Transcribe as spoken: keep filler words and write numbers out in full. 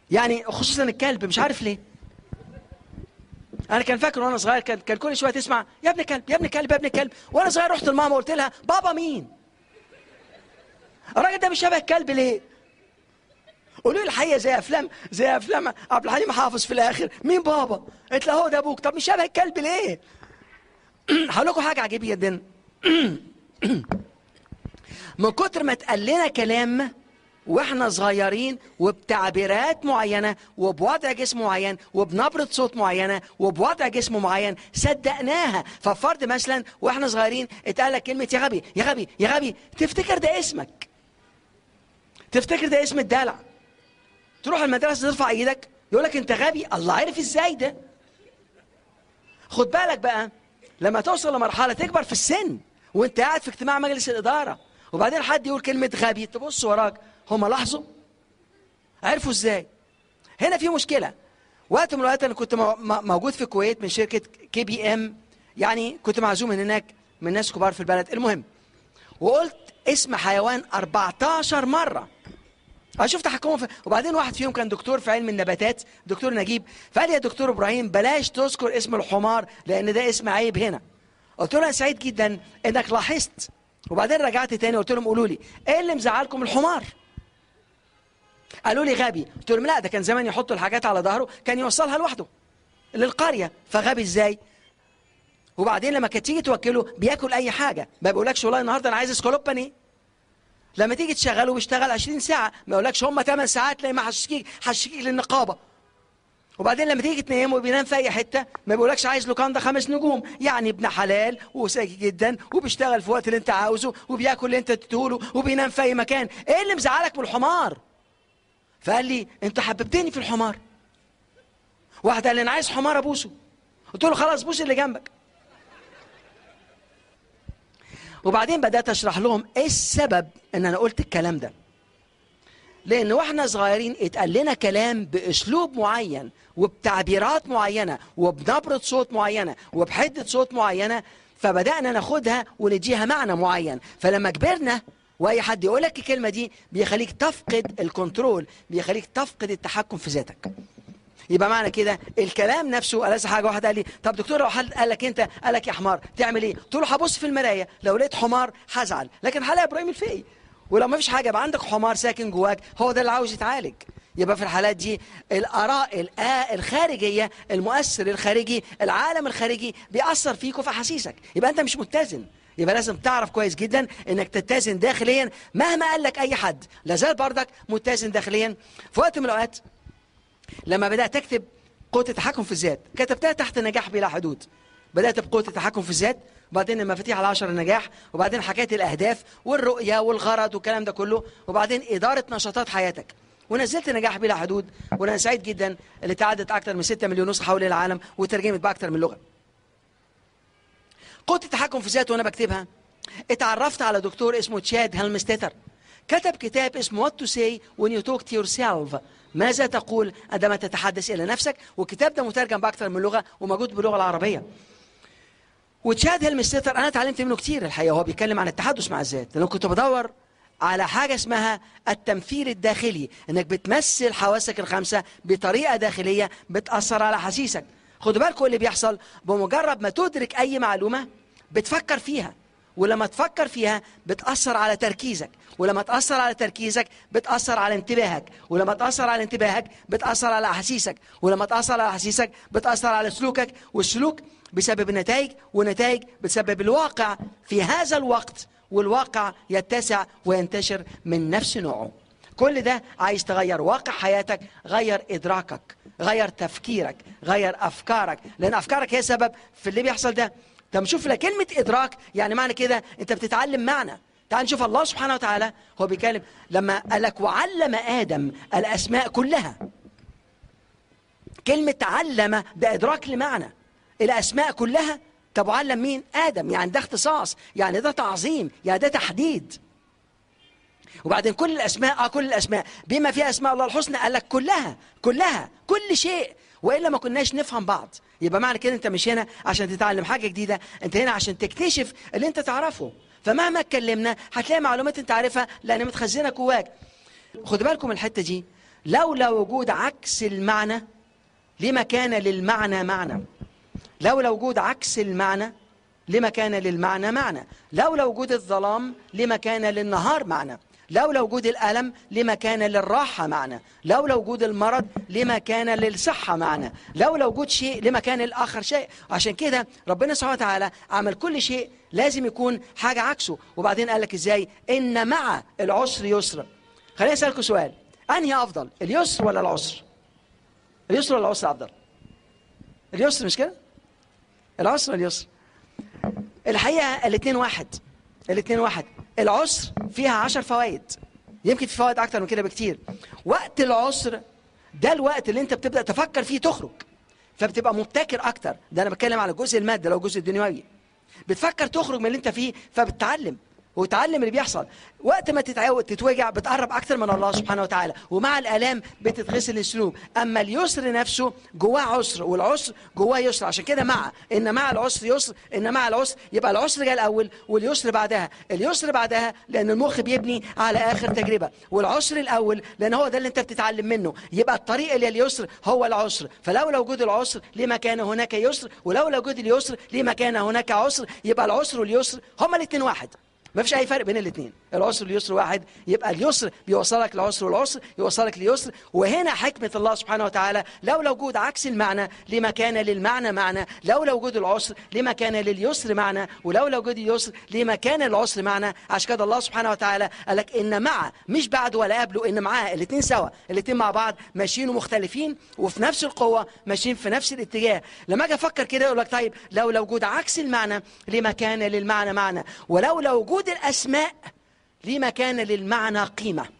يعني خصوصا الكلب، مش عارف ليه. انا كان فاكر وانا صغير كان كان كل شويه تسمع يا ابن كلب يا ابن كلب يا ابن كلب، وانا صغير رحت لماما قلت لها بابا مين؟ الراجل ده مش شبه الكلب ليه؟ قولوا لي الحقيقه زي افلام زي افلام عبد الحليم حافظ في الاخر، مين بابا؟ قلت له هو ده ابوك. طب مش شبه الكلب ليه؟ هقول لكم حاجه عجيبه جدا. من كتر ما اتقال لنا كلام واحنا صغيرين وبتعبيرات معينه وبوضع جسم معين وبنبره صوت معينه وبوضع جسم معين صدقناها. ففرض مثلا واحنا صغيرين اتقال لك كلمه يا غبي يا غبي يا غبي، تفتكر ده اسمك، تفتكر ده اسم الدلع. تروح المدرسه ترفع ايدك يقول لك انت غبي. الله، عارف ازاي ده؟ خد بالك بقى لما توصل لمرحله تكبر في السن وانت قاعد في اجتماع مجلس الاداره وبعدين حد يقول كلمه غبي، تبص وراك هم لاحظوا؟ عرفوا ازاي؟ هنا في مشكله. وقت من الاوقات انا كنت موجود في الكويت من شركه كي بي ام، يعني كنت معزوم من هناك من ناس كبار في البلد. المهم وقلت اسم حيوان أربعتاشر مره. انا شفت تحكمهم في... وبعدين واحد فيهم كان دكتور في علم النباتات، دكتور نجيب، فقال لي يا دكتور ابراهيم بلاش تذكر اسم الحمار لان ده اسم عيب هنا. قلت له انا سعيد جدا انك لاحظت. وبعدين رجعت تاني قلت لهم قولوا لي ايه اللي مزعلكم الحمار؟ قالوا لي غبي. قلت لهم لا، ده كان زمان يحطوا الحاجات على ظهره كان يوصلها لوحده للقريه، فغبي ازاي؟ وبعدين لما كانت تيجي توكله بياكل اي حاجه، ما بيقولكش والله النهارده انا عايز اسكالوب بانيه. لما تيجي تشغله بيشتغل عشرين ساعه، ما يقولكش هم ثمان ساعات لما حشكيك حشكيك للنقابه. وبعدين لما تيجي تنيمه وبينام في اي حته ما بيقولكش عايز لوكاندا خمس نجوم، يعني ابن حلال وساكي جدا وبيشتغل في وقت اللي انت عاوزه وبياكل اللي انت تديهوله وبينام في اي مكان. ايه اللي مزعلك من الحمار؟ فقال لي انت حببتني في الحمار. واحد قال لي انا عايز حمار ابوسه. قلت له خلاص بوس اللي جنبك. وبعدين بدات اشرح لهم ايه السبب ان انا قلت الكلام ده. لان واحنا صغيرين اتقال لنا كلام باسلوب معين وبتعبيرات معينه وبنبره صوت معينه وبحده صوت معينه، فبدانا ناخدها ونديها معنى معين. فلما كبرنا واي حد يقول لك الكلمه دي بيخليك تفقد الكنترول، بيخليك تفقد التحكم في ذاتك. يبقى معنى كده الكلام نفسه. ألذ حاجه واحد قال لي طب دكتور لو حد قال لك انت قال لك يا حمار تعمل ايه؟ قلت له هبص في المرايه لو لقيت حمار هزعل، لكن هلاقي ابراهيم الفقي. ولو ما فيش حاجه يبقى عندك حمار ساكن جواك هو ده اللي عاوز يتعالج. يبقى في الحالات دي الاراء الخارجيه، المؤثر الخارجي، العالم الخارجي بيأثر فيك وفي احاسيسك، يبقى انت مش متزن. يبقى لازم تعرف كويس جدا انك تتزن داخليا مهما قال لك اي حد، لازال بردك متزن داخليا. في وقت من الاوقات لما بدات اكتب قوه التحكم في الذات كتبتها تحت نجاح بلا حدود. بدات بقوه التحكم في الذات، وبعدين المفاتيح العشر النجاح، وبعدين حكايه الاهداف والرؤيه والغرض والكلام ده كله، وبعدين اداره نشاطات حياتك، ونزلت نجاح بلا حدود. وانا سعيد جدا اللي تعدت اكثر من ستة مليون نسخه حول العالم وترجمت باكثر من لغه. قوه التحكم في الذات وانا بكتبها اتعرفت على دكتور اسمه تشاد هيلمستيتر، كتب كتاب اسمه What to say when you talk to yourself، ماذا تقول عندما تتحدث الى نفسك، والكتاب ده مترجم باكثر من لغه وموجود باللغه العربيه. وتشاد هيلمستيتر انا اتعلمت منه كتير الحقيقه، وهو بيتكلم عن التحدث مع الذات. لانه كنت بدور على حاجه اسمها التمثيل الداخلي، انك بتمثل حواسك الخمسه بطريقه داخليه بتاثر على احاسيسك. خدوا بالكم اللي بيحصل بمجرد ما تدرك اي معلومه بتفكر فيها، ولما تفكر فيها بتأثر على تركيزك، ولما تأثر على تركيزك بتأثر على انتباهك، ولما تأثر على انتباهك بتأثر على أحاسيسك، ولما تأثر على أحاسيسك بتأثر على سلوكك، والسلوك بسبب النتائج، والنتائج بسبب الواقع في هذا الوقت، والواقع يتسع وينتشر من نفس نوعه. كل ده عايز تغير واقع حياتك، غير إدراكك، غير تفكيرك، غير أفكارك، لأن أفكارك هي سبب في اللي بيحصل ده. طب شوف لك كلمة إدراك يعني معنى كده أنت بتتعلم معنى. تعال نشوف الله سبحانه وتعالى هو بيتكلم لما قال لك وعلم آدم الأسماء كلها. كلمة علم ده إدراك لمعنى الأسماء كلها. طب وعلم مين؟ آدم، يعني ده اختصاص، يعني ده تعظيم، يعني ده تحديد. وبعدين كل الأسماء آه كل الأسماء بما فيها أسماء الله الحسنى، قال لك كلها كلها كل شيء، وإلا ما كناش نفهم بعض. يبقى معنى كده أنت مش هنا عشان تتعلم حاجة جديدة، أنت هنا عشان تكتشف اللي أنت تعرفه. فمهما اتكلمنا هتلاقي معلومات أنت عارفها لأن متخزنة جواك. خد بالكم الحتة دي، لولا وجود عكس المعنى لما كان للمعنى معنى. لولا وجود عكس المعنى لما كان للمعنى معنى. لولا وجود الظلام لما كان للنهار معنى. لولا وجود الألم لما كان للراحة معنى. لولا وجود المرض لما كان للصحة معنى. لولا وجود شيء لما كان الآخر شيء. عشان كده ربنا سبحانه وتعالى عمل كل شيء لازم يكون حاجة عكسه. وبعدين قال لك إزاي؟ إن مع العسر يسر. خليني أسألكم سؤال، أنهي أفضل، اليسر ولا العسر؟ اليسر ولا العسر أفضل؟ اليسر، مش كده؟ العسر ولا اليسر؟ الحقيقة الاثنين واحد. الاثنين واحد. العسر فيها عشر فوائد، يمكن في فوائد أكتر من كده بكتير. وقت العسر ده الوقت اللي أنت بتبدأ تفكر فيه تخرج، فبتبقى مبتكر أكتر. ده أنا بتكلم على الجزء المادي، لو الجزء الدنيوي بتفكر تخرج من اللي أنت فيه، فبتتعلم وتعلم اللي بيحصل. وقت ما تتعود تتوجع بتقرب اكتر من الله سبحانه وتعالى، ومع الالام بتتغسل الذنوب. اما اليسر نفسه جواه عسر، والعسر جواه يسر. عشان كده مع ان مع العسر يسر، ان مع العسر يبقى العسر جاي الاول واليسر بعدها. اليسر بعدها لان المخ بيبني على اخر تجربه، والعسر الاول لان هو ده اللي انت بتتعلم منه. يبقى الطريق الى اليسر هو العسر. فلولا وجود العسر لما كان هناك يسر، ولولا وجود اليسر لما كان هناك عسر. يبقى العسر واليسر هما الاثنين واحد، ما فيش اي فرق بين الاثنين. العسر واليسر واحد. يبقى اليسر بيوصلك للعسر، والعسر يوصلك لليسر. وهنا حكمة الله سبحانه وتعالى، لولا وجود عكس المعنى لما كان للمعنى معنى. لولا وجود العسر لما كان لليسر معنى، ولولا وجود اليسر لما كان للعسر معنى. عشان كده الله سبحانه وتعالى قال لك ان مع، مش بعد ولا قبله، ان معاه الاثنين سوا، الاثنين مع بعض ماشيين ومختلفين وفي نفس القوة، ماشيين في نفس الاتجاه. لما اجي افكر كده اقول لك طيب لولا وجود عكس المعنى لما كان للمعنى معنى، ولولا وجود الأسماء لما كان للمعنى قيمة.